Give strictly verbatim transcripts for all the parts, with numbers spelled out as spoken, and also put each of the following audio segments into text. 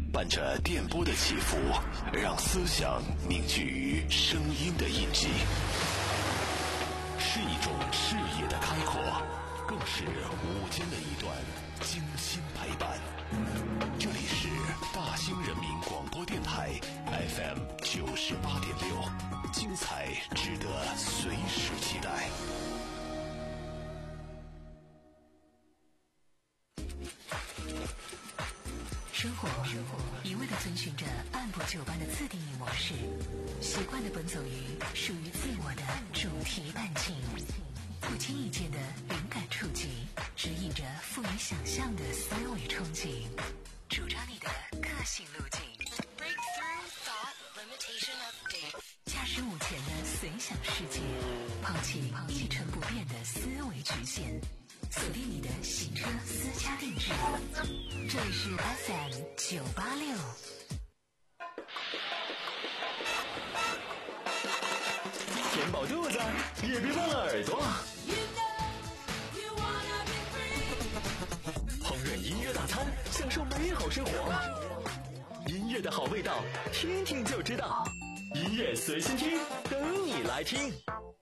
伴着电波的起伏，让思想凝聚于声音的印记，是一种视野的开阔，更是午间的一段精心陪伴。这里是大兴人民广播电台 F M 九十八点六，精彩值得随时期待。 生活一味地遵循着按部就班的自定义模式，习惯地奔走于属于自我的主题半径，不经意间的灵感触及，指引着富于想象的思维憧憬，主张你的个性路径。驾驶午前的随想世界，抛弃一成不变的思维局限，锁定你的行车私家定制。这里是 F M 九八六。 填饱肚子，也别忘了耳朵。烹饪音乐大餐，享受美好生活。音乐的好味道，听听就知道。音乐随心听，等你来听。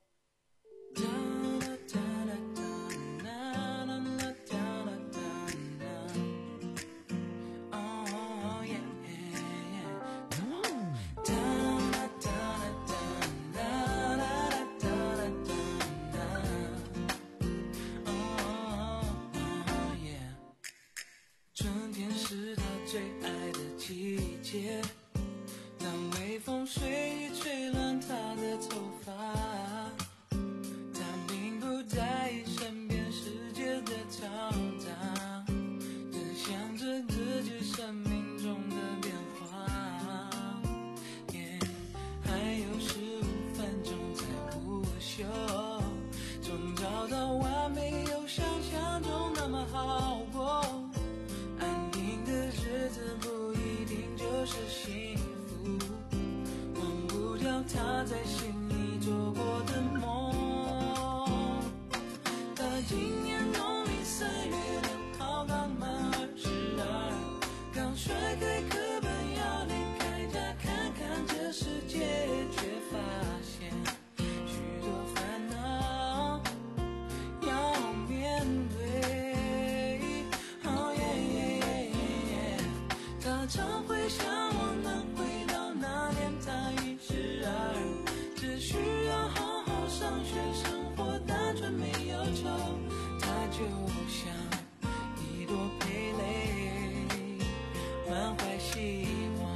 春天是他最爱的季节，当微风随意吹乱他的头发，他并不在意身边世界的嘈杂，只想着自己生命中的变化。yeah, 还有十五分钟才午休，总找到完美有想象中那么好过。日子不一定就是幸福，忘不掉他在心里做过的梦。他今年农历三月六号刚满二十二，刚甩开课本要离开家看看这世界，却发现许多烦恼要面对。常会向往能回到那年他一十二，只需要好好上学，生活单纯没有愁。他就像一朵蓓蕾，满怀希望。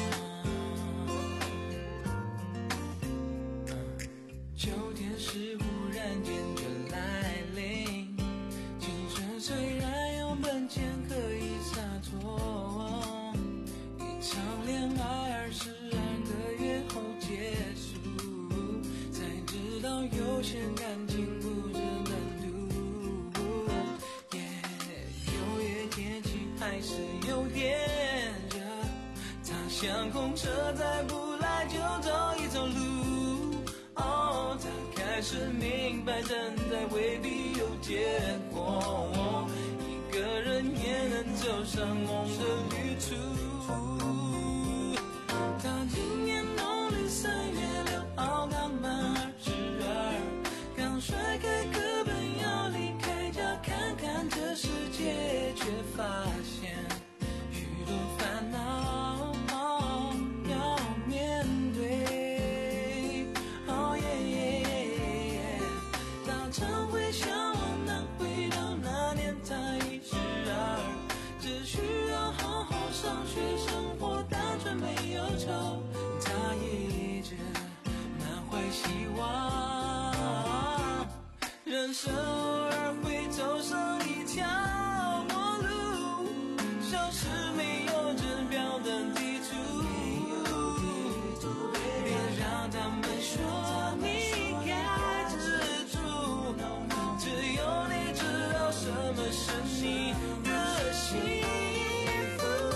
秋天是忽然间就来临，青春虽然有本钱可以洒脱，恋爱二十二个月后结束，才知道有些感情不值得赌。六月天气还是有点热，他想公车再不来就走一走路。哦，他开始明白等待未必有结果，一个人也能走上梦的旅途。他今年农历三月六号刚满二十二，刚甩开课本要离开家看看这世界，却发现许多烦恼要面对。哦耶耶耶耶，他常会向往能回到那年他一十二，只需要好好上学，生活单纯没有愁。他一直满怀希望，人生偶尔会走上一条陌路，消失没有指标的地图。别让他们说你该知足，只有你知道什么是你的幸福。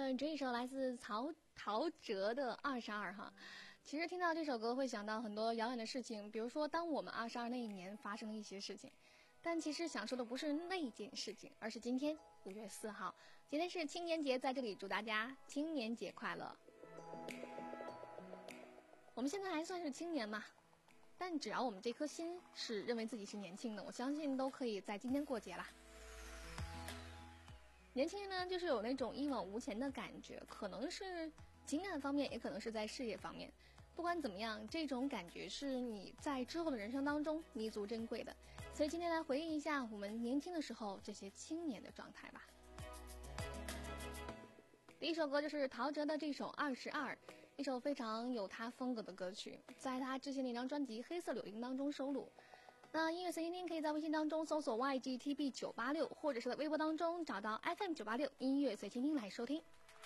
的这一首来自曹陶喆的二十二哈。其实听到这首歌会想到很多遥远的事情，比如说当我们二十二那一年发生的一些事情，但其实想说的不是那件事情，而是今天五月四号，今天是青年节，在这里祝大家青年节快乐。我们现在还算是青年嘛，但只要我们这颗心是认为自己是年轻的，我相信都可以在今天过节啦。年轻人呢，就是有那种一往无前的感觉，可能是情感方面，也可能是在事业方面。不管怎么样，这种感觉是你在之后的人生当中弥足珍贵的。所以今天来回忆一下我们年轻的时候这些青年的状态吧。第一首歌就是陶喆的这首《二十二》，一首非常有他风格的歌曲，在他之前那张专辑《黑色柳林》当中收录。那音乐随心听可以在微信当中搜索 Y G T B 九八六， 或者是在微博当中找到 F M 九八六音乐随心听来收听。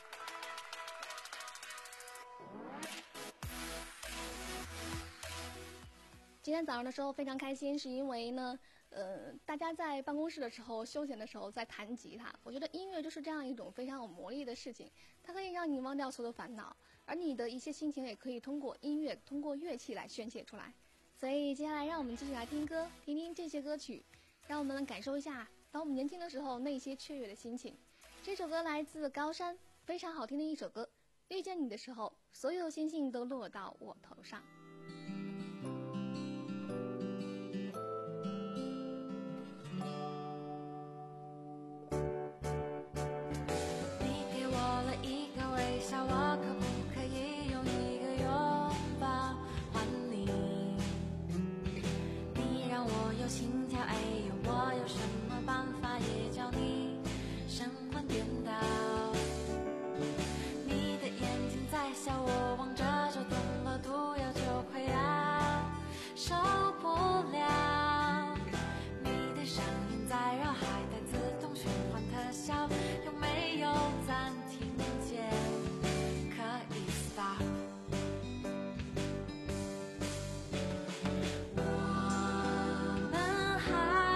今天早上的时候非常开心，是因为呢呃，大家在办公室的时候休闲的时候在弹吉他，我觉得音乐就是这样一种非常有魔力的事情，它可以让你忘掉所有的烦恼，而你的一些心情也可以通过音乐通过乐器来宣泄出来。所以接下来让我们继续来听歌，听听这些歌曲，让我们感受一下当我们年轻的时候那些雀跃的心情。这首歌来自高山，非常好听的一首歌，遇见你的时候，所有星星都落到我头上。 我可不可以用一个拥抱还你？你让我有心跳，哎呦，我有什么办法也叫你神魂颠倒？你的眼睛在笑，我望着就动了，毒药就快要受不了。你的声音在绕海带自动循环特效，有没有暂停键？我们还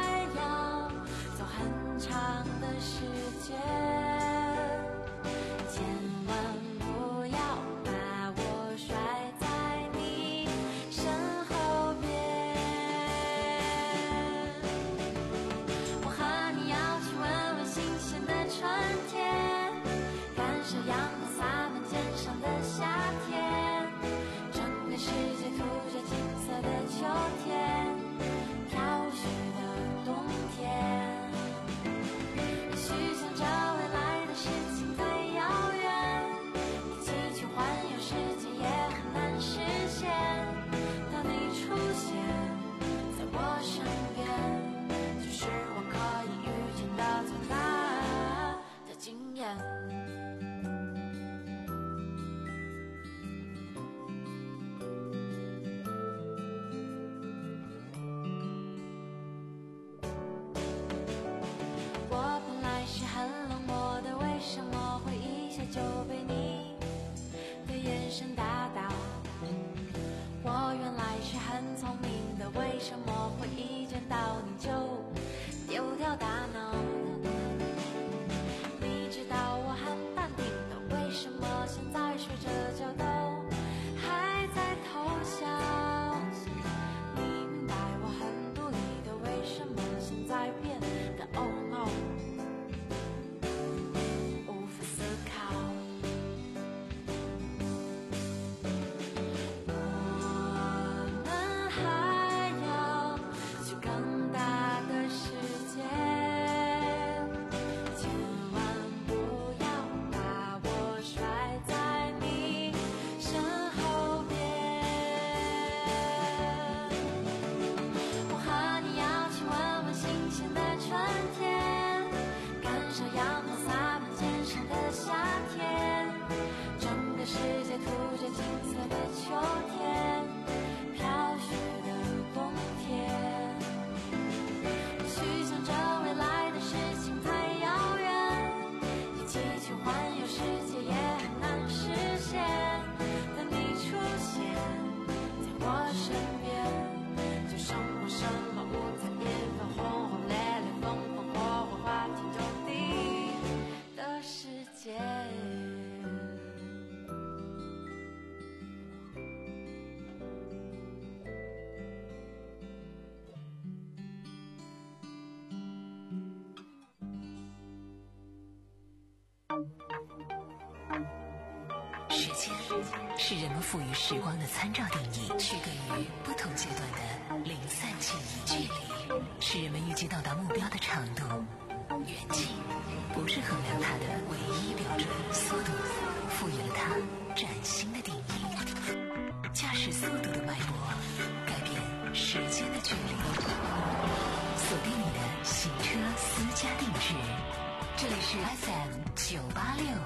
是人们赋予时光的参照定义，区隔于不同阶段的零散记忆。距离是人们预计到达目标的长度，远近不是衡量它的唯一标准。速度赋予了它崭新的定义，驾驶速度的脉搏改变时间的距离。锁定你的行车私家定制，这里是 F M 九八六。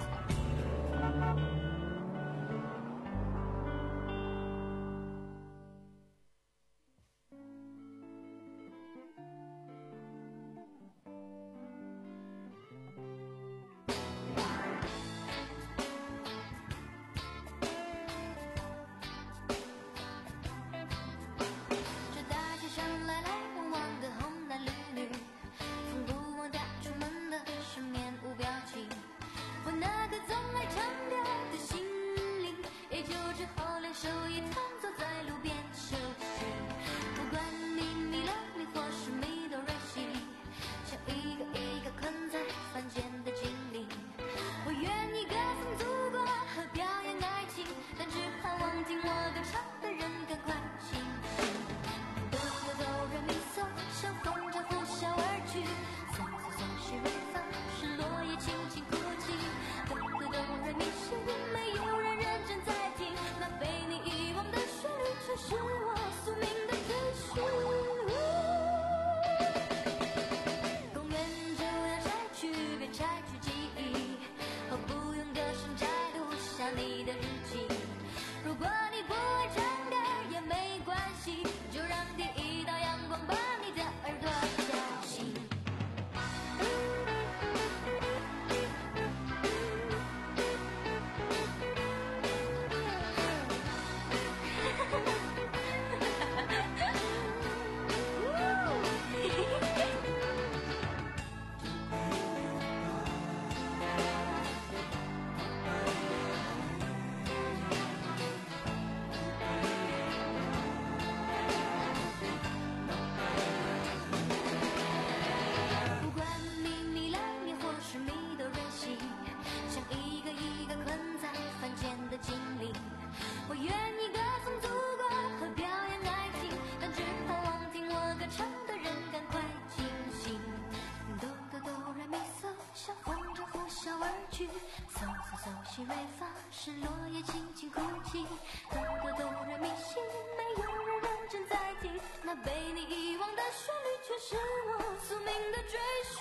西瑞发是落叶轻轻哭泣，哆哆哆来咪西，没有人认真在听，那被你遗忘的旋律却是我宿命的追寻。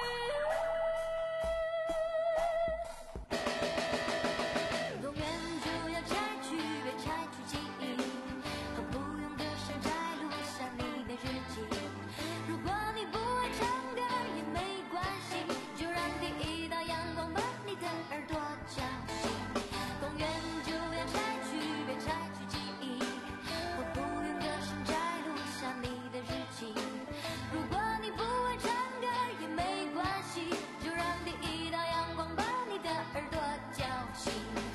公园就要拆去，别拆去记忆，和不用的山摘录下你的日记。如果你不会唱歌也没关系，就让第一道阳光把你的耳朵叫醒。公园就要拆去，别拆去记忆，和不用的山摘录下你的日记。如果你不会唱歌也没关系，就让第一道阳光把你的耳朵叫醒。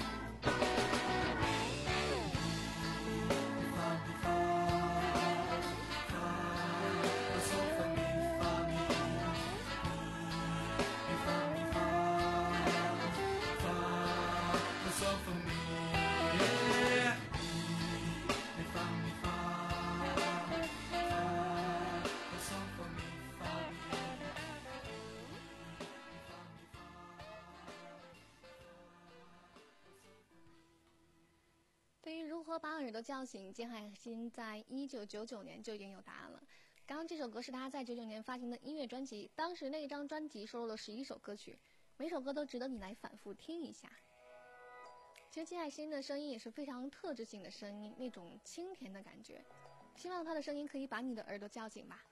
对于如何把耳朵叫醒，金海心在一九九九年就已经有答案了。刚刚这首歌是他在九九年发行的音乐专辑，当时那张专辑收录了十一首歌曲，每首歌都值得你来反复听一下。其实金海心的声音也是非常特质性的声音，那种清甜的感觉，希望他的声音可以把你的耳朵叫醒吧。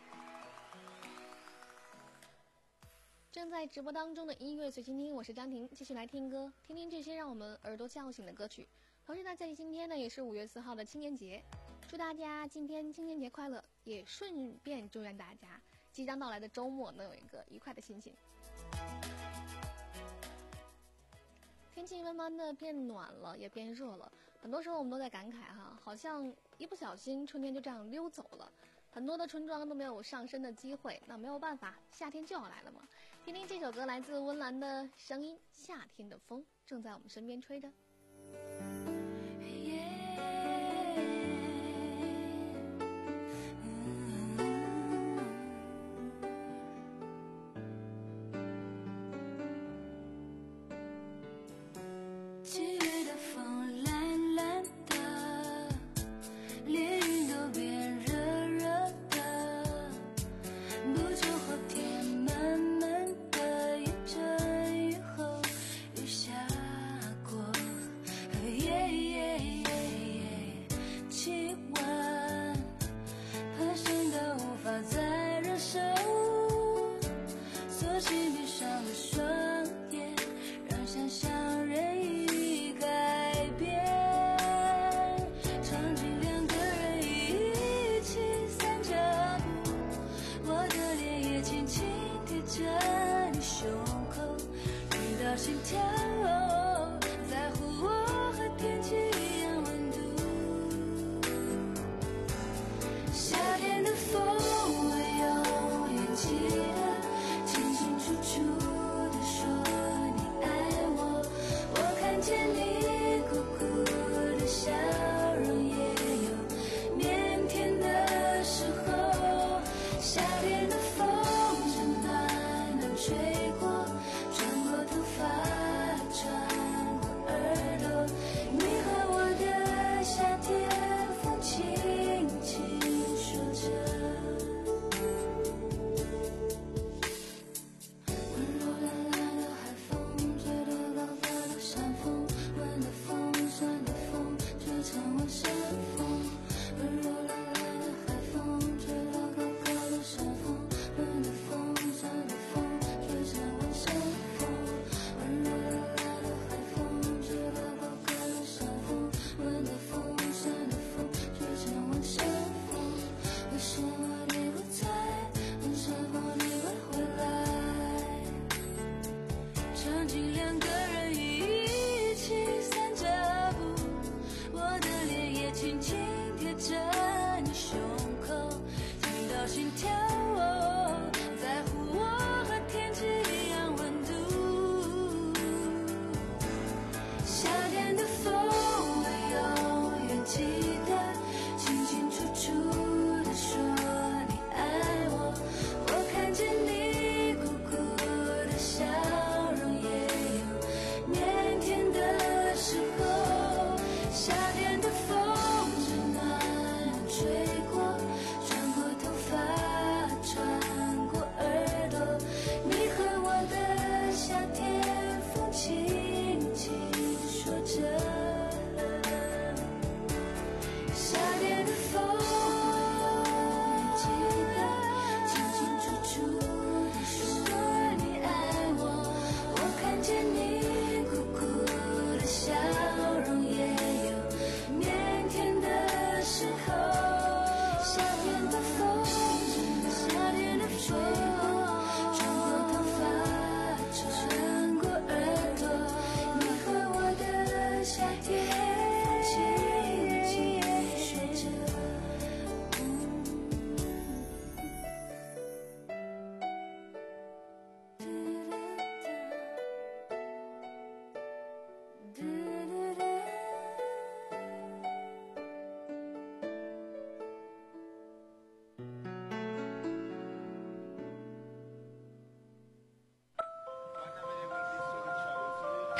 正在直播当中的音乐随心听，我是张婷，继续来听歌，听听这些让我们耳朵叫醒的歌曲。同时呢，在今天呢也是五月四号的青年节，祝大家今天青年节快乐，也顺便祝愿大家即将到来的周末能有一个愉快的心情。天气慢慢的变暖了，也变热了，很多时候我们都在感慨哈，好像一不小心春天就这样溜走了，很多的春装都没有上身的机会，那没有办法，夏天就要来了嘛。听听这首歌，来自温岚的声音，夏天的风正在我们身边吹着。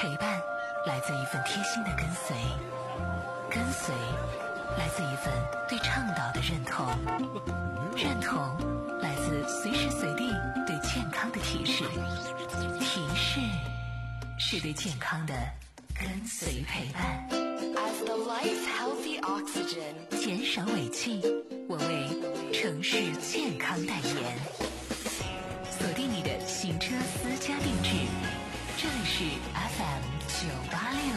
陪伴来自一份贴心的跟随，跟随来自一份对倡导的认同，认同来自随时随地对健康的提示，提示是对健康的跟随陪伴。 As the life's healthy oxygen， 减少尾气，我为城市健康代言。锁定你的行车私家定制，这里是 F M 九八六。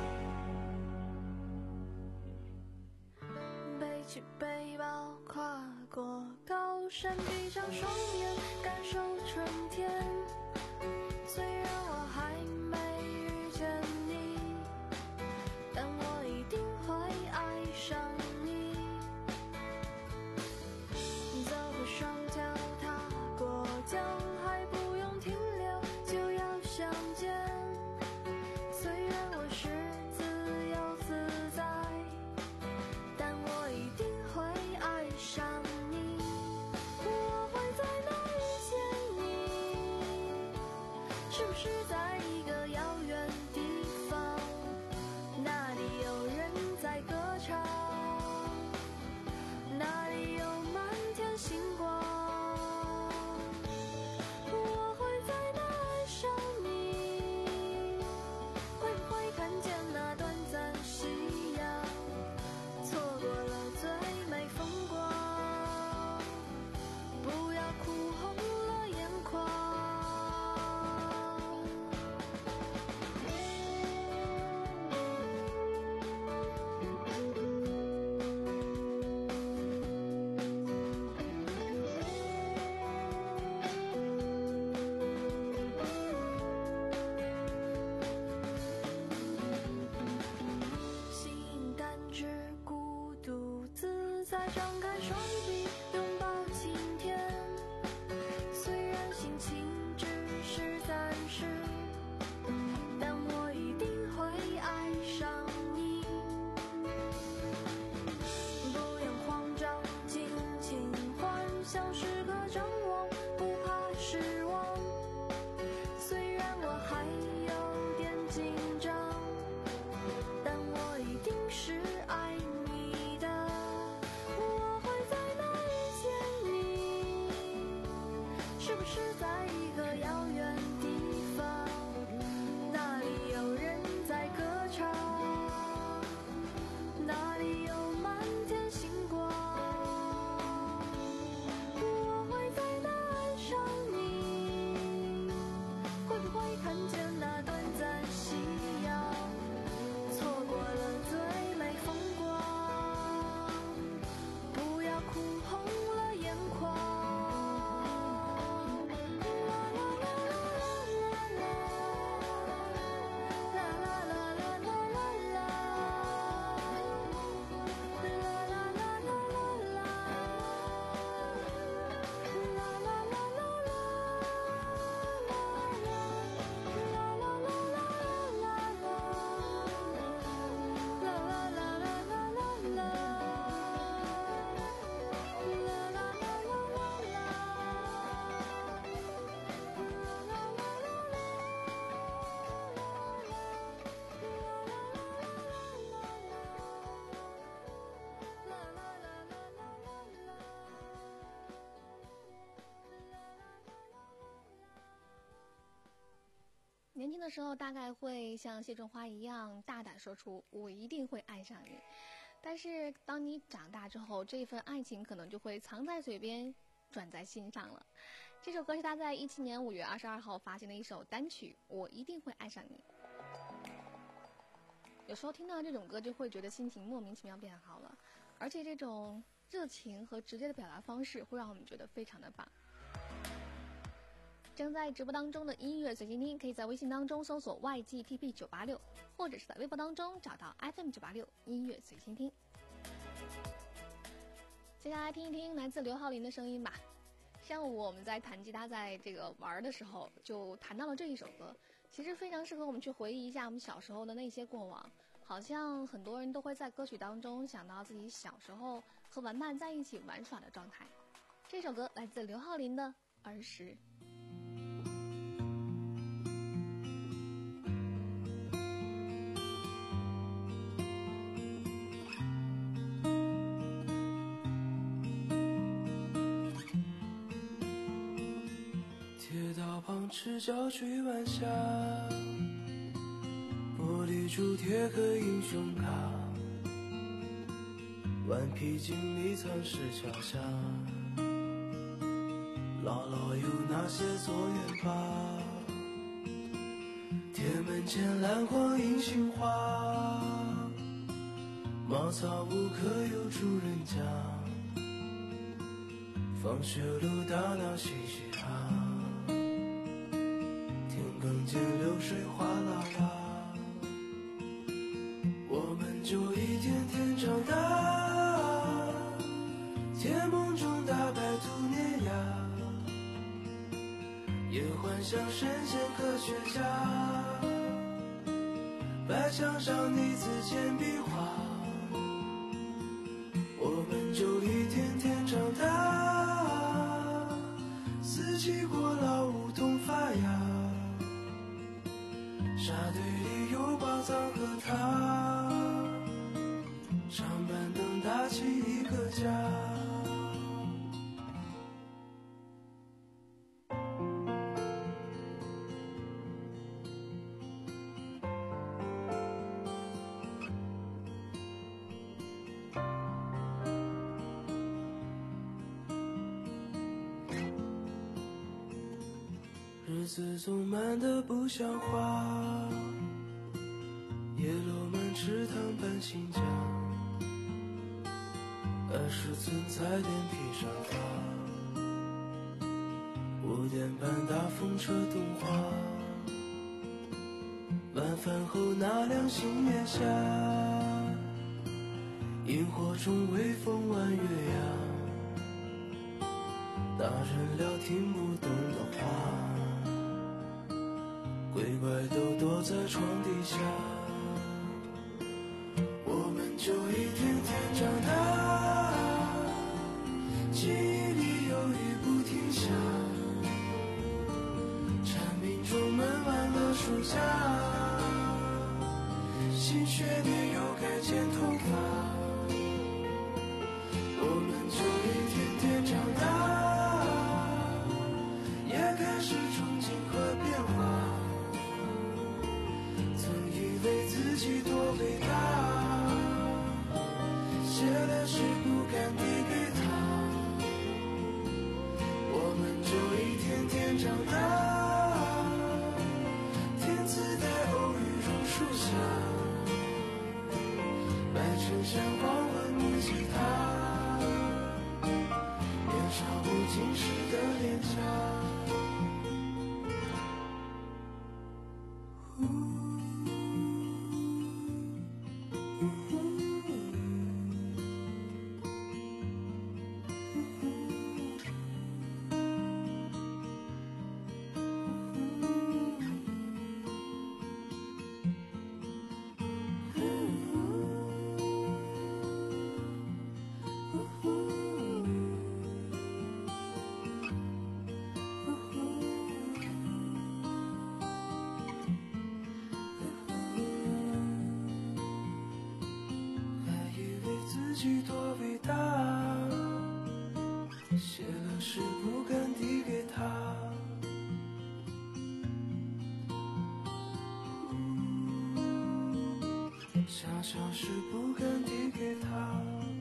背起背包，跨过高山，闭上双眼，感受春天。虽然我还没遇见你，但我一定会爱上你。走过双脚，踏过江，还不用停留就要相见。虽然我是自由自在，但我一定会爱上你。我会在哪遇见你？是不是在一个遥远地方？那里有人在歌唱，那里有满天星光。我会在哪爱上你？会不会看见那短暂夕阳？错过了最美风光，不要哭红了眼眶。心感知孤独自在，张开双臂拥抱晴天。虽然心情只是暂时，但我一定会爱上你。不用慌张，尽情幻想，时刻张望，不怕失望。虽然我还有点紧张，但我一定是爱你的。我会在哪遇见你？是不是在一个遥远地方？那里有人在歌唱，那里有满天星光。我会在哪爱上你？会不会看见那短暂夕阳？错过了最美风光，不要哭红了眼眶。啦啦啦啦啦啦，啦啦啦啦啦啦啦，啦啦啦啦啦啦，啦啦啦啦啦。 年轻的时候大概会像谢春花一样大胆说出我一定会爱上你，但是当你长大之后，这份爱情可能就会藏在嘴边，转在心上了。这首歌是他在一七年五月二十二号发行的一首单曲《我一定会爱上你》。有时候听到这种歌就会觉得心情莫名其妙变好了，而且这种热情和直接的表达方式会让我们觉得非常的棒。正在直播当中的音乐随心听，可以在微信当中搜索 Y G T P 九八六，或者是在微博当中找到 F M 九八六音乐随心听。接下来听一听来自刘浩林的声音吧。上午我们在弹吉他，在这个玩的时候就弹到了这一首歌，其实非常适合我们去回忆一下我们小时候的那些过往。好像很多人都会在歌曲当中想到自己小时候和玩伴在一起玩耍的状态。这首歌来自刘浩林的《儿时》。 光赤脚追晚霞，玻璃珠贴个英雄卡，顽皮筋迷藏石桥下，姥姥有那些作业吧，铁门前篮筐银杏花，茅草屋可有住人家，放学路打闹嘻嘻哈，田埂间流水哗啦啦，我们就一天天长大，甜梦中大白兔碾压，也幻想神仙科学家，白墙上你字简笔画，我们就一天天长大，四季过老梧桐发芽，沙堆里有宝藏和他，长板凳搭起一个家。日子总慢得不像话，叶落满池塘搬新家，二十寸彩电披上发，五点半大风车动画，晚饭后那辆星月下，萤火虫微风弯月牙，大人聊听不懂的话，鬼怪都躲在床底下，我们就一天天长大，记忆里有雨不停下，蝉鸣中闷完了暑假，新学年又该剪头发，我们就一天天长大，也开始憧憬和变化，曾以为自己多伟大，写了诗不敢递给他，我们就一天天长大，天自带偶遇榕树下，白衬衫黄昏木吉他，年少不经事的脸颊。自己多伟大，写了诗不敢递给他，想想诗不敢递给他。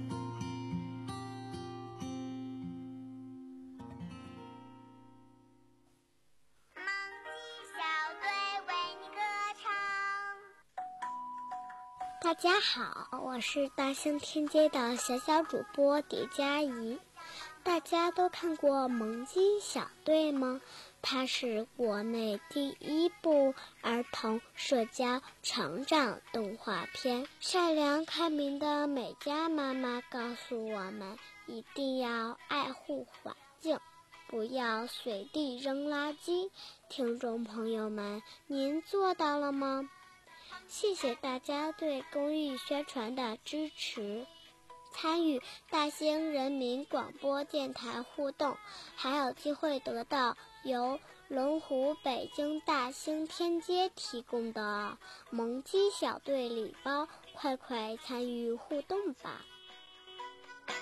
大家好，我是大兴天街的小小主播蝶佳怡。大家都看过《萌鸡小队》吗？它是国内第一部儿童社交成长动画片。善良开明的美嘉妈妈告诉我们，一定要爱护环境，不要随地扔垃圾。听众朋友们，您做到了吗？谢谢大家对公益宣传的支持。参与大兴人民广播电台互动，还有机会得到由龙湖北京大兴天街提供的萌鸡小队礼包，快快参与互动吧。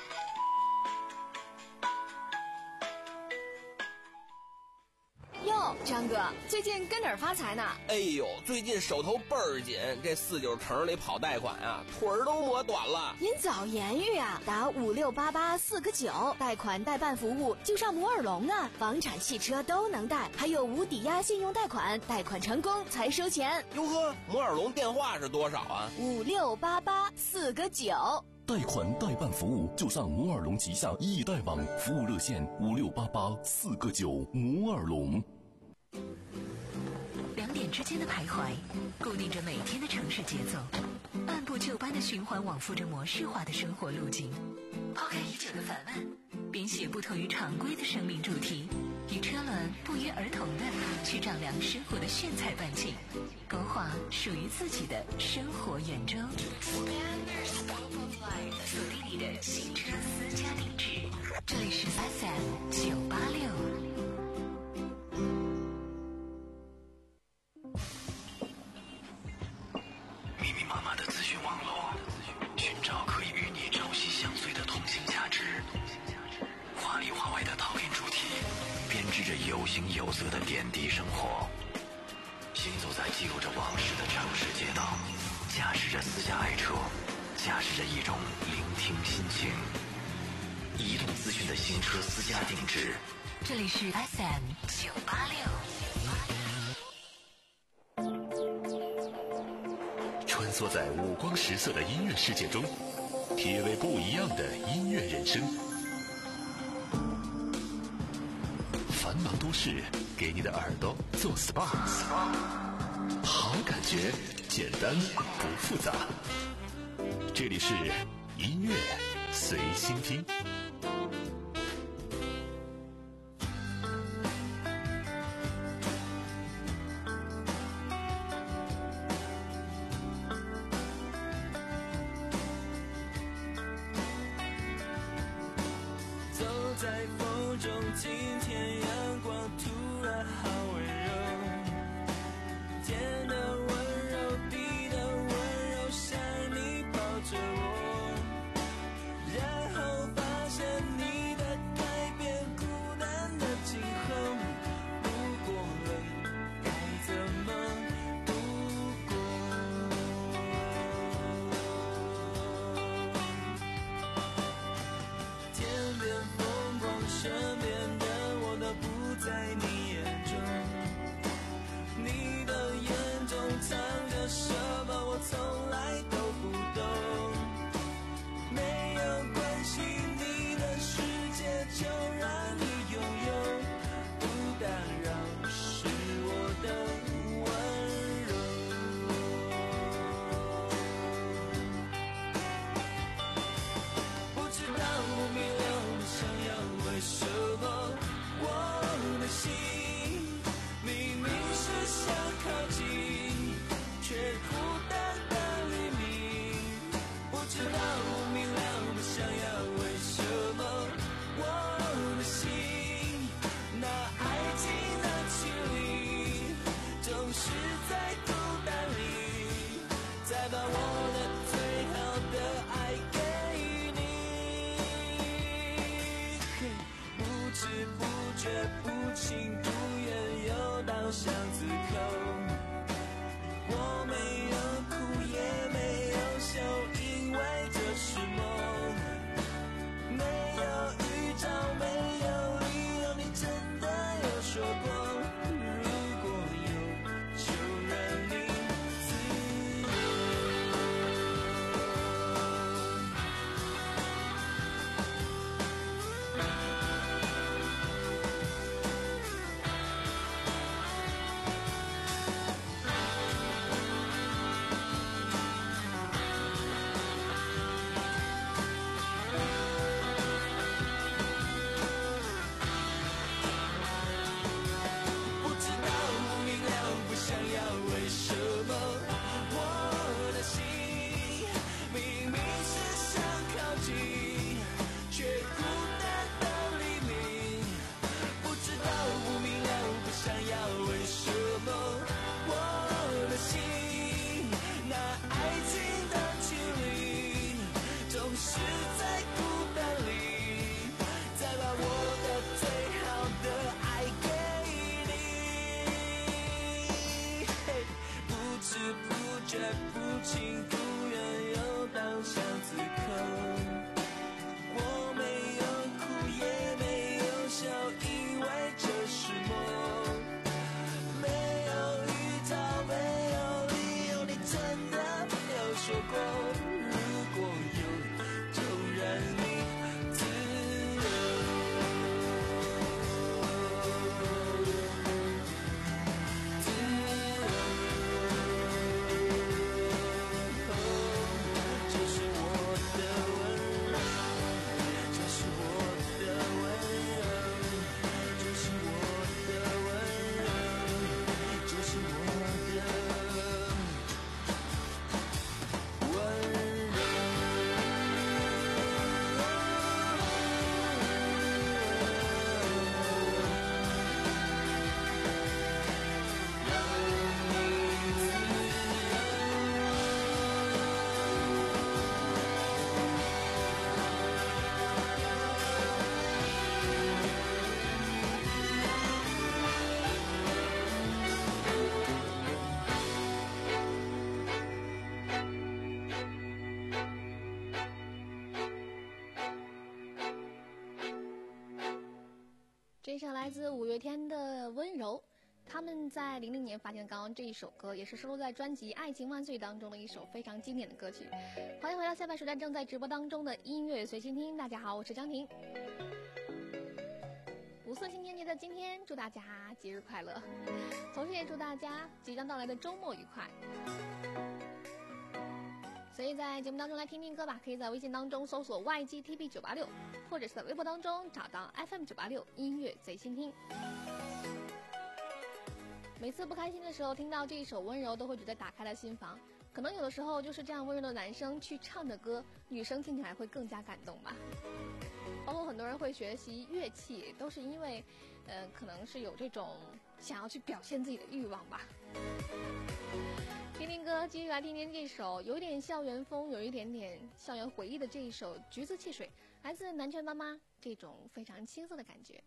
哟， 哟，张哥，最近跟哪儿发财呢？ 哎呦，最近手头倍儿紧，这四九城里跑贷款啊，腿儿都磨短了。 您早言语啊，打五六八八四个九，贷款代办服务就上摩尔龙啊，房产、汽车都能贷，还有无抵押信用贷款，贷款成功才收钱。 哟呵，摩尔龙电话是多少啊？ 五六八八四个九。 贷款代办服务就上摩尔龙旗下易贷网，服务热线五六八八四个九。摩尔龙。 两点之间的徘徊，固定着每天的城市节奏，按部就班的循环往复着模式化的生活路径。抛开已久的烦闷，编写不同于常规的生命主题，与车轮不约而同的去丈量生活的炫彩半径，勾画属于自己的生活圆周。锁定你的新车私家定制，这里是 F M 九八六。 密密麻麻的资讯网络，寻找可以与你朝夕相随的通信价值。华里华外的讨论主题，编织着有形有色的点滴生活。行走在记录着往事的城市街道，驾驶着私家爱车，驾驶着一种聆听心情。移动资讯的新车私家定制， 这里是 F M 九八六。 穿梭在五光十色的音乐世界中，体味不一样的音乐人生。繁忙都市给你的耳朵做 S P A， 好感觉，简单不复杂。这里是音乐随心听。 走在风中，今天阳光突然好温柔，天的温柔，地的温柔，像你抱着我，然后发现你的改变，孤单的今后，不过了，该怎么度过？天边风光，身边的我都不在你眼中，你的眼中藏着什么，我从来都不懂。没有关系，你的世界就让你拥有，不打扰是我的温柔。不知道不明了，不想要，为什么我的心明明是想靠近，却孤单的黎明。不知道不明了，不想要，为什么我的心那爱情的距离，总是在孤单里，再把我的最好的爱给你。不知不觉，不情不愿，又到巷子口，我没有哭也没有笑，因为这是梦。没有预兆，没有理由，你真的有说过，如果有，就让你自由。不知道不明了，不想要，为什么我的心明明是想靠近，却孤单的黎明。不知道不明了，不想要，为什么我的心那爱情的距离，总是在孤单里，再把我的最好的爱给你。 这是来自五月天的温柔，他们在零零年发行刚刚这一首歌，也是收录在专辑《爱情万岁》当中的一首非常经典的歌曲。欢迎回到下半时段正在直播当中的音乐随心听，大家好，我是江婷。五四青年节的今天，祝大家节日快乐，同时也祝大家即将到来的周末愉快。所以在节目当中来听听歌吧，可以在微信当中搜索 Y G T V 九八六，或者是在微博当中找到 F M 九八六音乐随心听。每次不开心的时候听到这一首温柔，都会觉得打开了心房。可能有的时候就是这样温柔的男生去唱的歌，女生听起来会更加感动吧。包括很多人会学习乐器，都是因为呃，可能是有这种想要去表现自己的欲望吧。听听歌，继续来听听这首有一点校园风，有一点点校园回忆的这一首《橘子汽水》，来自南拳妈妈，这种非常青涩的感觉。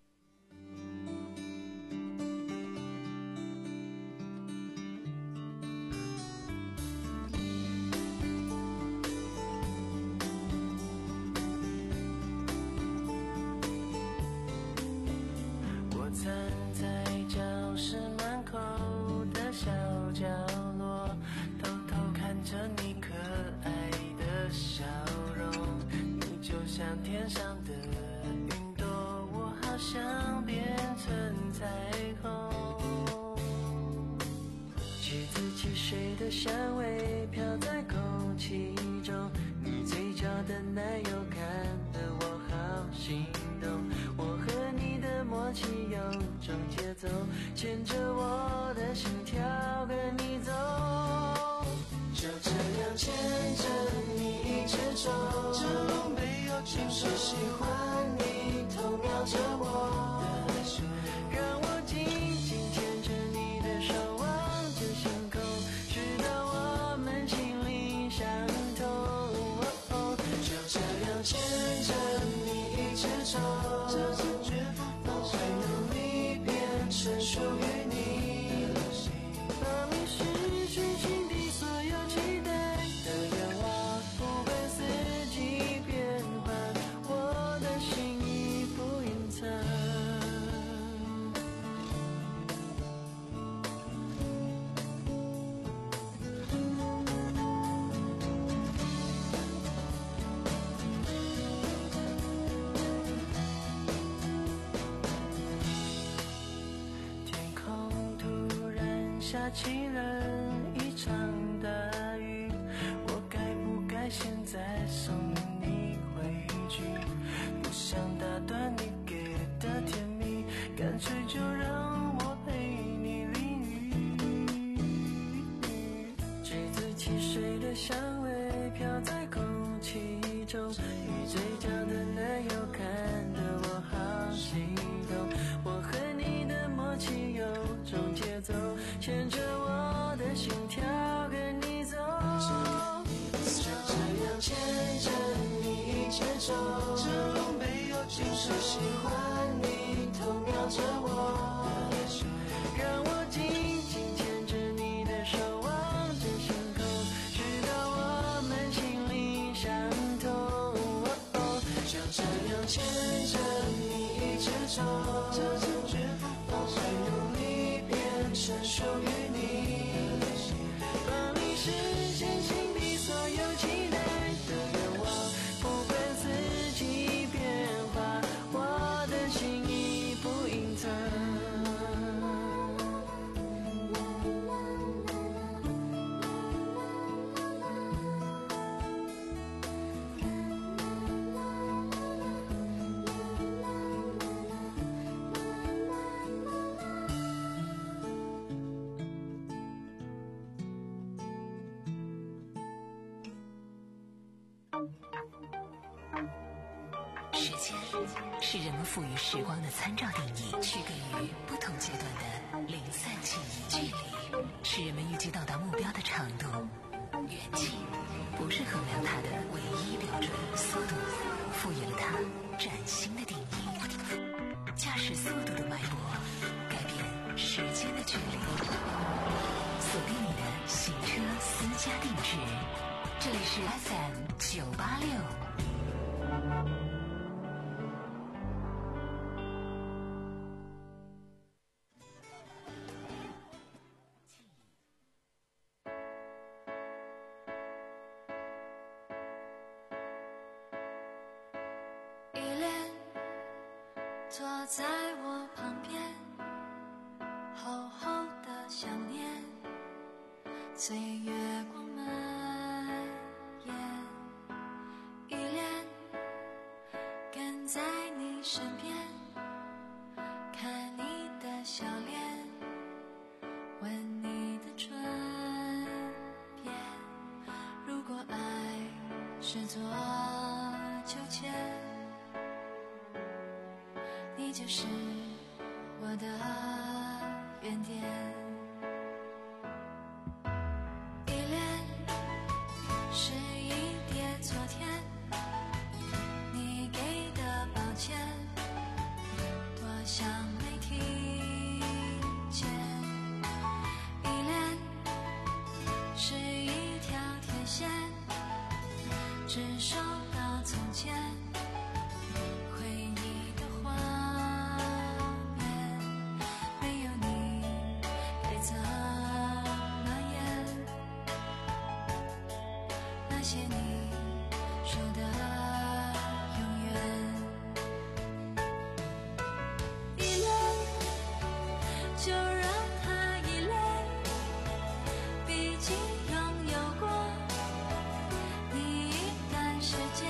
我站在教室门口的小角落，偷偷看着你可爱的笑容，你就像天上的云朵，我好想变成彩虹。橘子汽水的香味飘在空气中，你嘴角的奶油看得我好心动，我和你的默契有种节奏，牵着我的心跳跟你走，就这样牵着你一直走，这路没有尽头，喜欢你偷瞄着我的手，让我紧紧牵着你的手，望着星空，直到我们心灵相通，哦哦，就这样牵着你一直走，这次绝不放手，会努力变成属于你，帮你实现心底所有期待的愿望，不管四季变换，我的心意不隐藏。天空突然下起了一场大雨，我该不该现在送你回去？不想打断你给的甜蜜，干脆就让我陪你淋雨。橘子汽水的香味飘在空气中，你嘴角的奶油看得我好心动，我和你的默契有种节奏，牵着我的心跳跟你走，就这样牵着你一直走，这路没有尽头，喜欢你偷瞄着我的手，让我紧紧牵着你的手，望着星空，直到我们心灵相通，哦哦，就这样牵着你一直走，这次绝不放手，会努力变成属于你，帮你实现心底所有期待的愿望，不管四季变化，我的心意不隐藏。 时间是人们赋予时光的参照定义，区隔于不同阶段的零散记忆。距离是人们预计到达目标的长度，远近不是衡量它的唯一标准。速度赋予了它崭新的定义，驾驶速度的脉搏改变时间的距离。锁定你的行车私家定制，这里是 F M 九八六。 坐在我旁边，厚厚的想念随月光蔓延，依恋跟在你身边，看你的笑脸，闻你的唇边。如果爱是座秋千，你就是我的原点。依恋是一叠昨天你给的抱歉，多想没听见。依恋是一条铁线，只收到从前回忆的画面，没有你该怎么演？那些你说的永远，依恋就让它依恋，毕竟拥有过你一段时间。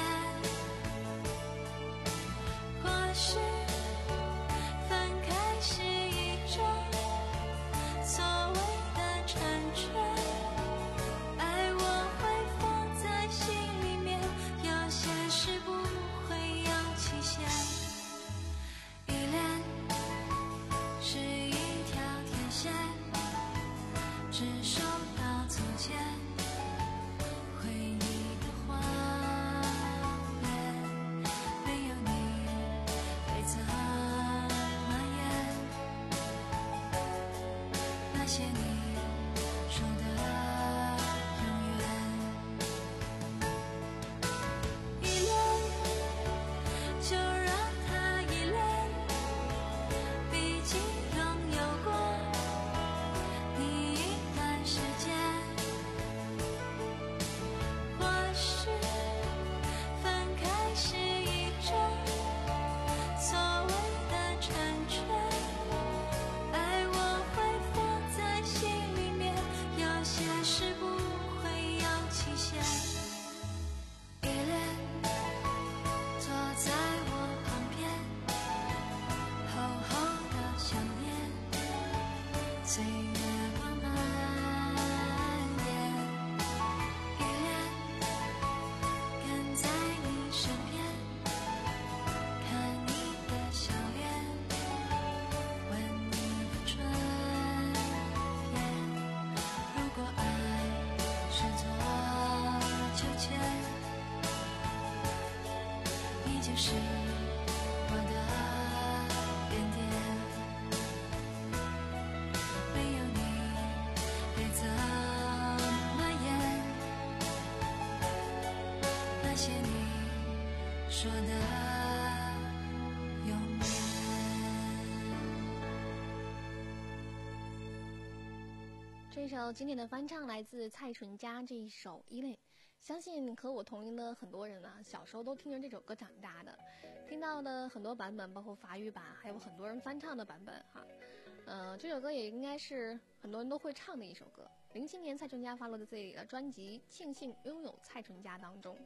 或许分开是一种所谓的成全，爱我会放在心里面，有些事不会有期限。依恋是一条铁线，只收到从前回忆的画面，没有你该怎么演？那些你说的永远，依恋就让它依恋，毕竟拥有过你一段时间。或许分开是一种所谓的成全，爱我会放在心里面，有些事不会有期限。依恋坐在我旁边，厚厚的想念随月光蔓延，依恋跟在你身边，看你的笑脸，闻你的唇边。如果爱是座秋千，你就是我的原点。没有你该怎么演？那些你说的永远。 这首经典的翻唱来自蔡淳佳这一首《依恋》，相信和我同龄的很多人啊，小时候都听着这首歌长大的，听到的很多版本，包括法语版，还有很多人翻唱的版本哈。呃，这首歌也应该是很多人都会唱的一首歌。零七年蔡淳佳发落在自己的专辑《庆幸拥有蔡淳佳》当中。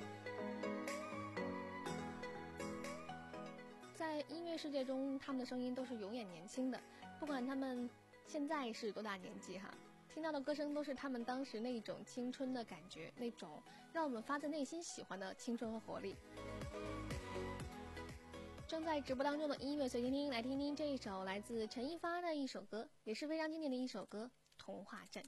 在音乐世界中，他们的声音都是永远年轻的，不管他们现在是多大年纪哈，听到的歌声都是他们当时那种青春的感觉，那种让我们发自内心喜欢的青春和活力。正在直播当中的音乐随听听，来听听这一首来自陈一发的一首歌，也是非常经典的一首歌《童话镇》。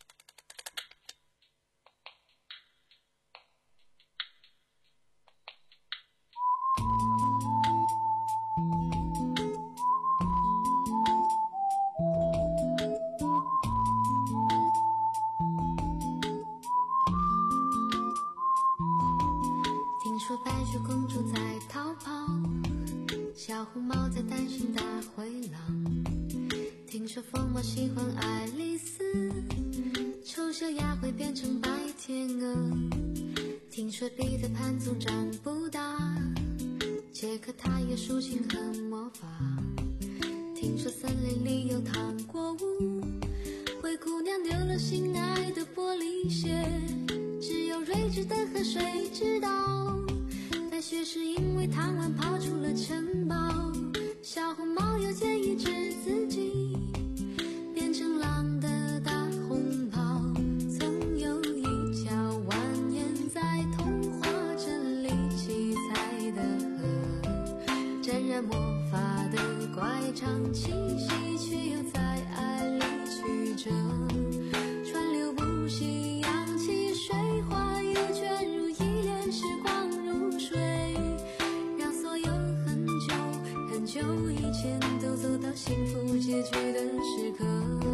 听说白雪公主在逃跑，小红帽在担心大灰狼。听说疯帽喜欢爱丽丝，丑小鸭会变成白天鹅。听说彼得潘总长不大，结可他也抒情和魔法。听说森林里有糖果屋，灰姑娘丢了心爱的玻璃鞋，只有睿智的河水知道，白雪是因为贪玩跑出了城堡。小红帽又建议治自己变成狼的大红袍，总有一条蜿蜒在童话镇里七彩的河，沾染魔法的乖张气息，却又在爱里曲折，川流不息，扬起水花，又卷入一帘时光如水，让所有很久很久以前都走到幸福结局的时刻。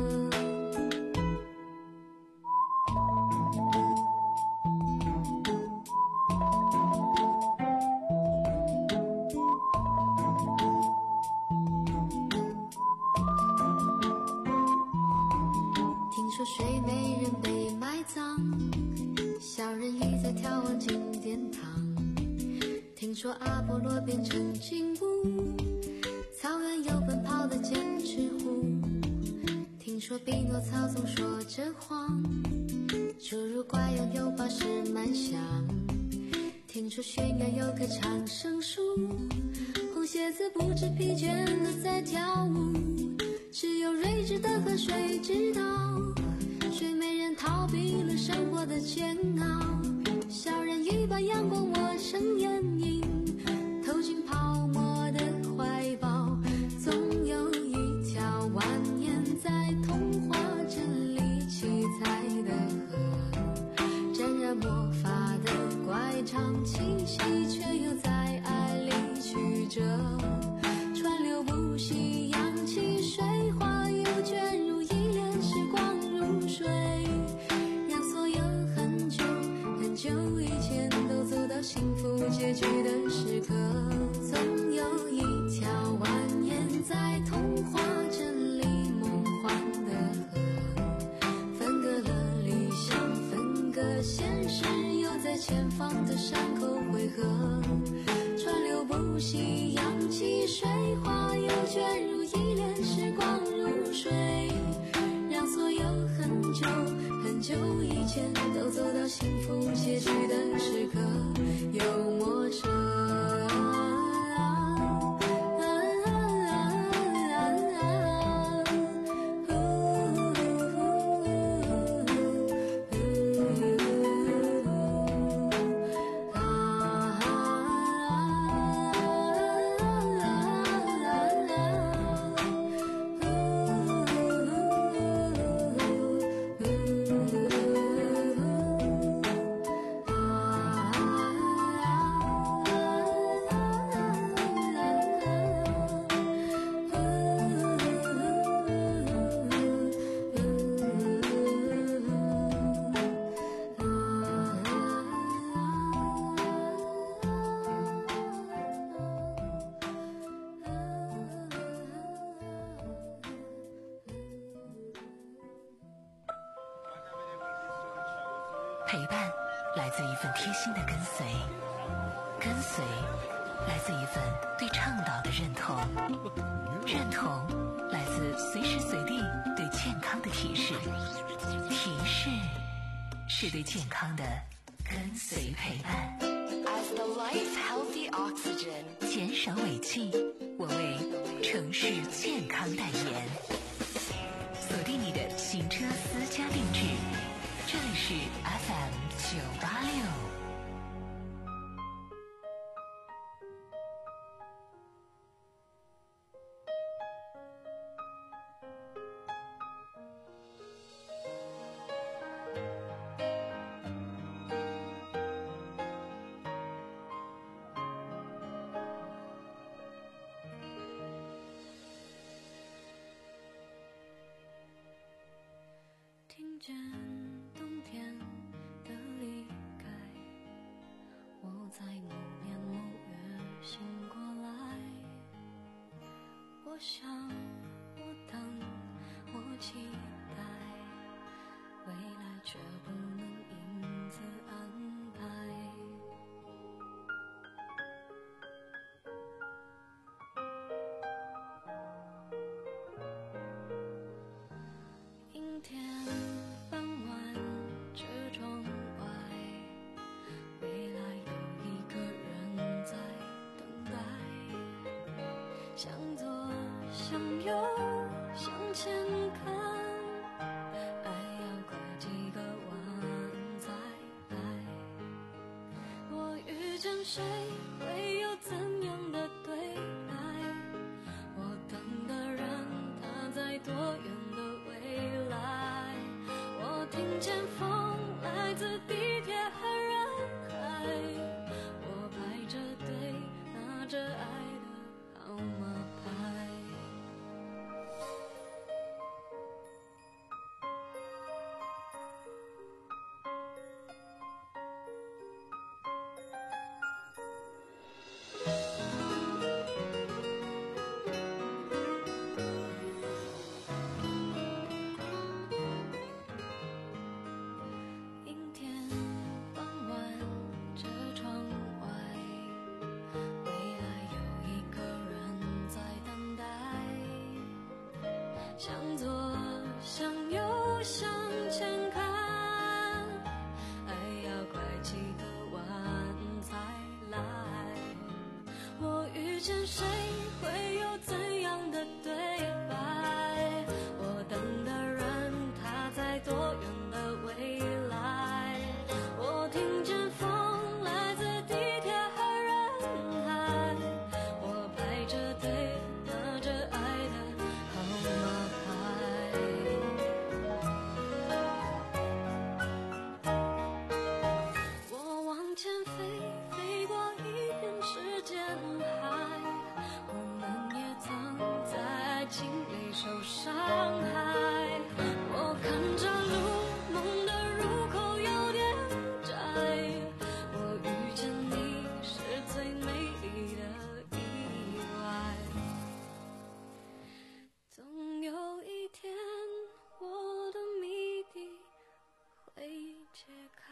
听说睡美人被埋葬，小人鱼在眺望金殿堂。听说阿波罗变成金乌，草原有奔跑的剑齿虎。听说匹诺曹总说着谎，侏儒怪拥有宝石满箱。听说悬崖有棵长生树，红鞋子不知疲倦地在跳舞，只有睿智的河水知道，睡美人逃避了生活的煎熬，小人鱼把阳光磨成眼影，投进泡沫的怀抱，总有一条蜿蜒在童话镇里七彩的河，沾染魔法的乖张气息，却又在爱里曲折，川流不息，扬起水花，又卷入一帘时光如水，让所有很久很久以前都走到幸福结局的时刻。总有一条蜿蜒在童话镇里梦幻的河，分隔了理想，分隔现实，又在前方的山口汇合，川流不息，扬起水花，又卷入一帘时光如水，让所有很久很久以前都走到幸福结局的时刻。幽默着陪伴来自一份贴心的跟随，跟随来自一份对倡导的认同，认同来自随时随地对健康的提示，提示是对健康的跟随陪伴。 As the life healthy oxygen， 减少尾气，我为城市健康代言。锁定你的行车私家定制，这里是 F M 九八六。 听见冬天的离开，我在某年某月醒过来。我想，我等，我期待，未来却不能因此安排。 向右向前看，爱要拐几个弯才来。我遇见谁会有怎样的对白？我等的人他在多远的未来？我听见风来自地铁和人海，我排着队拿着爱的号码牌。阴天傍晚，这窗外，未来有一个人在等待。向左向右向前看，爱要拐几个弯才来。我遇见谁会有怎样的对白？我等的人他在多远的未来？我听见风来自地铁和人海，我排着队拿着爱的号码牌。我往前飞，飞过一片时间海，我们也曾在爱情里受伤害。我看着路，梦的入口有点窄，我遇见你是最美丽的意外。总有一天，我的谜底会解开。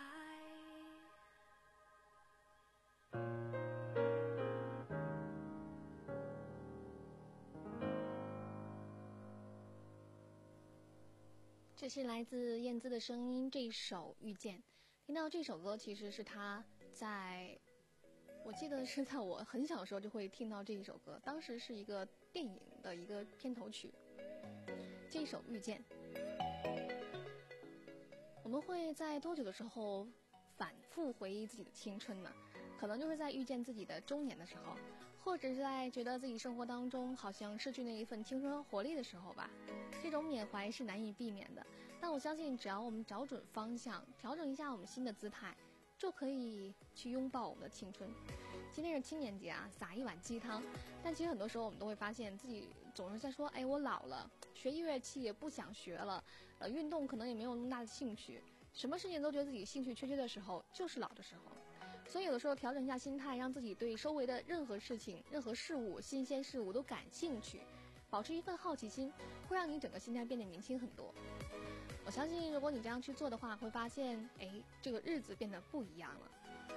这是来自燕姿的声音，这首《遇见》。听到这首歌，其实是她在，我记得是在我很小的时候就会听到这一首歌，当时是一个电影的一个片头曲。这首《遇见》，我们会在多久的时候反复回忆自己的青春呢？可能就是在遇见自己的中年的时候，或者是在觉得自己生活当中好像失去那一份青春活力的时候吧。这种缅怀是难以避免的，但我相信只要我们找准方向，调整一下我们新的姿态，就可以去拥抱我们的青春。今天是青年节啊，撒一碗鸡汤。但其实很多时候我们都会发现自己总是在说，哎，我老了，学乐器也不想学了，呃，运动可能也没有那么大的兴趣，什么事情都觉得自己兴趣缺缺的时候，就是老的时候。所以有的时候调整一下心态，让自己对周围的任何事情、任何事物、新鲜事物都感兴趣，保持一份好奇心，会让你整个心态变得年轻很多。我相信如果你这样去做的话，会发现，哎，这个日子变得不一样了。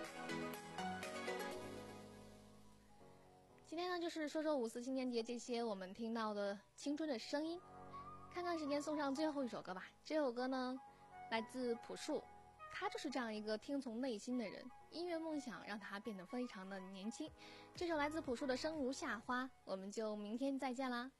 今天呢，就是说说五四青年节这些我们听到的青春的声音。看看时间，送上最后一首歌吧。这首歌呢，来自朴树，他就是这样一个听从内心的人，音乐梦想让他变得非常的年轻。这首来自朴树的《生如夏花》，我们就明天再见啦。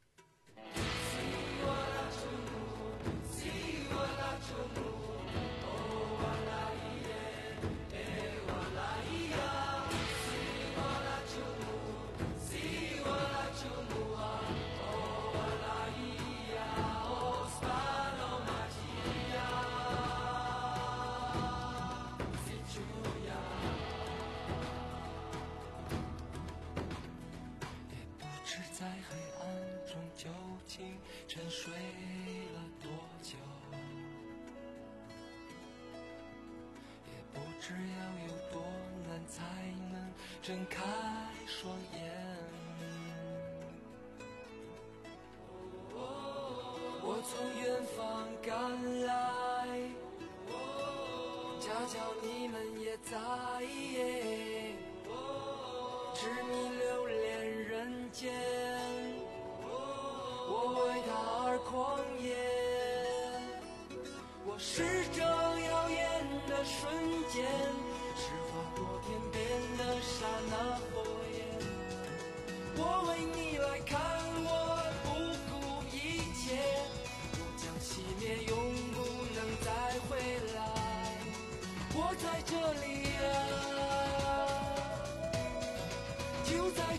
在黑暗中究竟沉睡了多久，也不知要有多难才能睁开双眼。我从远方赶来，恰巧你们也在，知你留恋人间，我为他而狂野。我是这耀眼的瞬间，是划过天边的刹那火焰。我为你来看我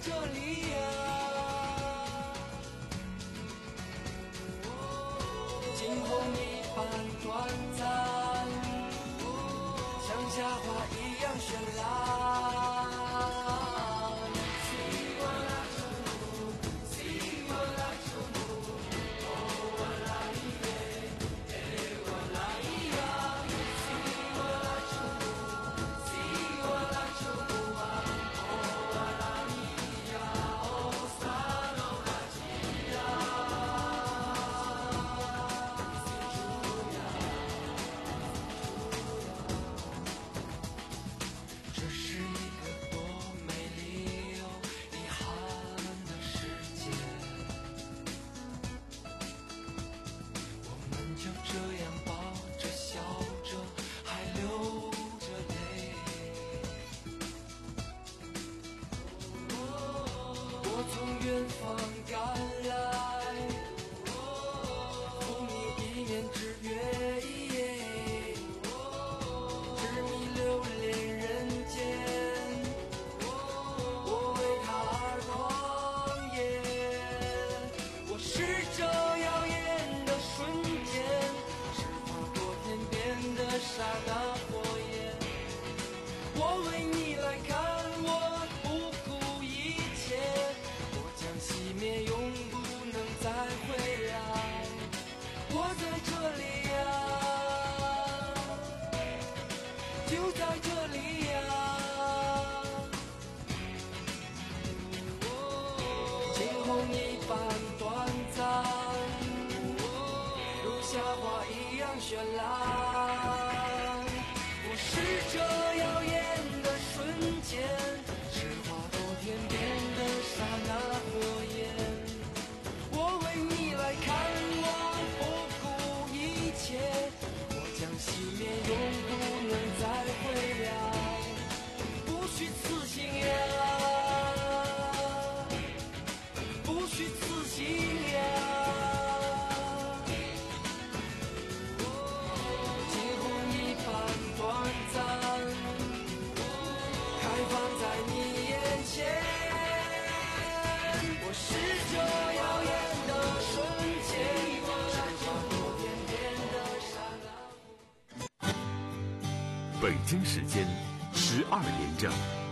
这里呀、惊鸿一般短暂，像夏花一样绚烂。远方赶来，赴你一面之约，执迷流连人间，我为他而狂野。我是这耀眼的瞬间，是划过天边的刹那火焰。我为你来看，我不顾一切，熄灭永不能再回来，我在这里呀、啊，就在这里呀、啊，惊鸿一般短暂，如夏花一样绚烂。我是这耀眼的瞬间，是划过天边的刹那火焰。我为你来看，我不顾一切，我将熄灭，永不能再回来。不虚此行呀，不虚此行呀。惊鸿一般短暂，开放在你眼前。我是这耀眼的瞬间，是划过天边的刹那。 北京时间十二点整。